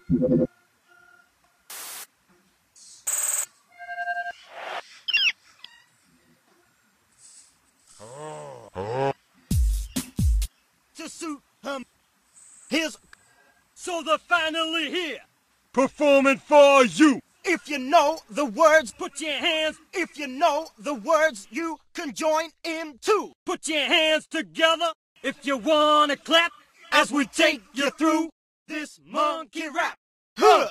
To suit him, here's so they're finally here, performing for you. If you know the words, put your hands. If you know the words, you can join in too. Put your hands together if you wanna clap as we take you through this monkey rap. Huh,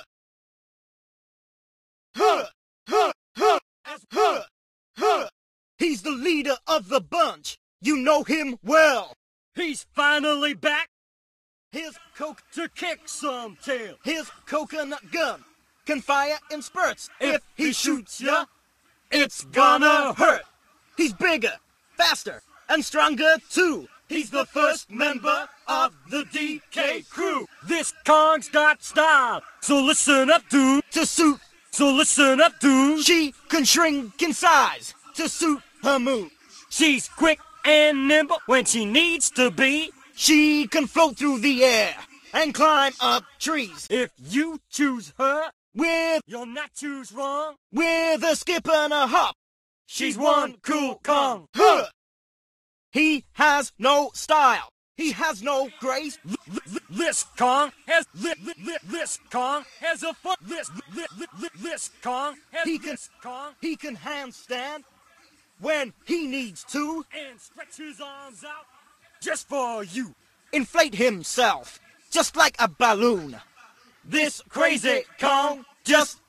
huh, huh, huh, huh, huh. He's the leader of the bunch. You know him well. He's finally back. Here's Coke to kick some tail. Here's coconut gun. Can fire in spurts. If he shoots ya, it's gonna hurt. He's bigger, faster, and stronger too. He's the first member of the DK crew. This Kong's got style, so listen up, dude. To suit, so listen up, dude. She can shrink in size to suit her mood. She's quick and nimble when she needs to be. She can float through the air and climb up trees. If you choose her, you'll not choose wrong. With a skip and a hop, she's one cool Kong. Huh. He has no style. He has no grace. This Kong has this Kong has a foot. This Kong has he can handstand when he needs to and stretch his arms out just for you. Inflate himself just like a balloon. This crazy Kong just